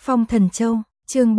Phong Thần Châu, chương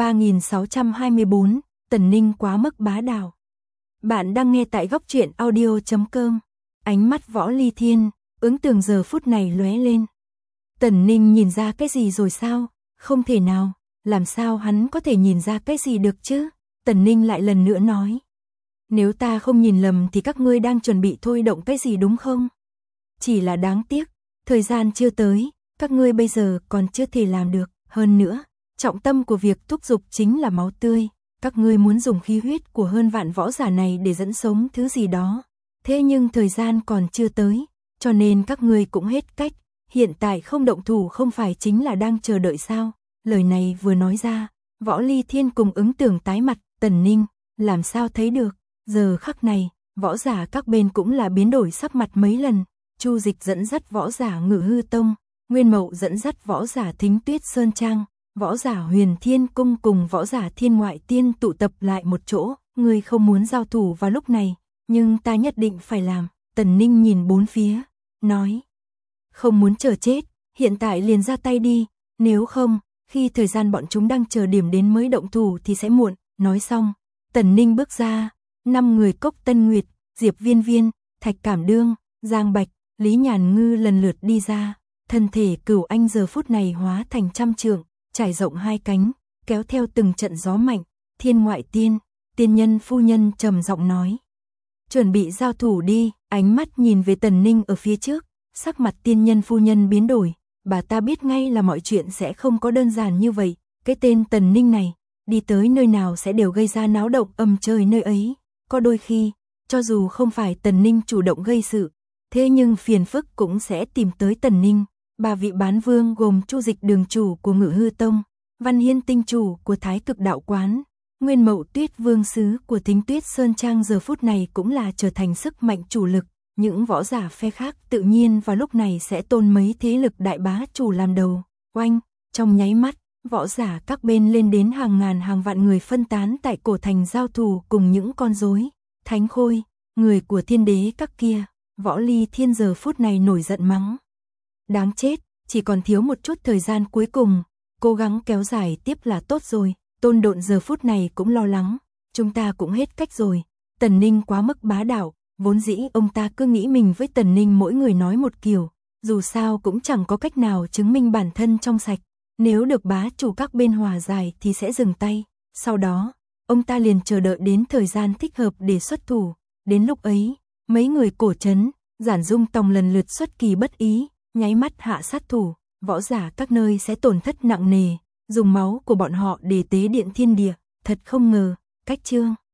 3624, Tần Ninh quá mức bá đạo. Bạn đang nghe tại góc truyện audio.com. Ánh mắt Võ Ly Thiên, ứng tường giờ phút này lóe lên. Tần Ninh nhìn ra cái gì rồi sao? Không thể nào, làm sao hắn có thể nhìn ra cái gì được chứ? Tần Ninh lại lần nữa nói. Nếu ta không nhìn lầm thì các ngươi đang chuẩn bị thôi động cái gì đúng không? Chỉ là đáng tiếc, thời gian chưa tới, các ngươi bây giờ còn chưa thể làm được. Hơn nữa, trọng tâm của việc thúc dục chính là máu tươi. Các ngươi muốn dùng khí huyết của hơn vạn võ giả này để dẫn sống thứ gì đó. Thế nhưng thời gian còn chưa tới, cho nên các ngươi cũng hết cách. Hiện tại không động thủ không phải chính là đang chờ đợi sao? Lời này vừa nói ra, Võ Ly Thiên cùng ứng tưởng tái mặt. Tần Ninh, làm sao thấy được? Giờ khắc này, võ giả các bên cũng là biến đổi sắc mặt mấy lần. Chu Dịch dẫn dắt võ giả Ngự Hư Tông, Nguyên Mậu dẫn dắt võ giả Thính Tuyết Sơn Trang, võ giả Huyền Thiên Cung cùng võ giả Thiên Ngoại Tiên tụ tập lại một chỗ. Ngươi không muốn giao thủ vào lúc này, nhưng ta nhất định phải làm. Tần Ninh nhìn bốn phía, nói. Không muốn chờ chết, hiện tại liền ra tay đi, nếu không, khi thời gian bọn chúng đang chờ điểm đến mới động thủ thì sẽ muộn. Nói xong, Tần Ninh bước ra, 5 người Cốc Tân Nguyệt, Diệp Viên Viên, Thạch Cảm Đương, Giang Bạch, Lý Nhàn Ngư lần lượt đi ra. Thân thể Cửu Anh giờ phút này hóa thành trăm trượng, trải rộng hai cánh, kéo theo từng trận gió mạnh. Thiên Ngoại Tiên, tiên nhân phu nhân trầm giọng nói. Chuẩn bị giao thủ đi. Ánh mắt nhìn về Tần Ninh ở phía trước, sắc mặt tiên nhân phu nhân biến đổi. Bà ta biết ngay là mọi chuyện sẽ không có đơn giản như vậy. Cái tên Tần Ninh này, đi tới nơi nào sẽ đều gây ra náo động âm trời nơi ấy. Có đôi khi, cho dù không phải Tần Ninh chủ động gây sự, thế nhưng phiền phức cũng sẽ tìm tới Tần Ninh. Ba vị bán vương gồm Chu Dịch đường chủ của Ngự Hư Tông, Văn Hiên tinh chủ của Thái Cực Đạo Quán, Nguyên Mậu Tuyết vương sứ của Thính Tuyết Sơn Trang giờ phút này cũng là trở thành sức mạnh chủ lực. Những võ giả phe khác tự nhiên vào lúc này sẽ tôn mấy thế lực đại bá chủ làm đầu. Oanh, trong nháy mắt, võ giả các bên lên đến hàng ngàn hàng vạn người phân tán tại cổ thành giao thủ cùng những con rối. Thánh Khôi, người của thiên đế các kia. Võ Ly Thiên giờ phút này nổi giận mắng. Đáng chết, chỉ còn thiếu một chút thời gian cuối cùng, cố gắng kéo dài tiếp là tốt rồi. Tôn Độn giờ phút này cũng lo lắng, chúng ta cũng hết cách rồi. Tần Ninh quá mức bá đạo, vốn dĩ ông ta cứ nghĩ mình với Tần Ninh mỗi người nói một kiểu, dù sao cũng chẳng có cách nào chứng minh bản thân trong sạch. Nếu được bá chủ các bên hòa giải thì sẽ dừng tay. Sau đó, ông ta liền chờ đợi đến thời gian thích hợp để xuất thủ. Đến lúc ấy, mấy người cổ trấn, Giản Dung Tòng lần lượt xuất kỳ bất ý, nháy mắt hạ sát thủ. Võ giả các nơi sẽ tổn thất nặng nề, dùng máu của bọn họ để tế điện thiên địa. Thật không ngờ, cách chương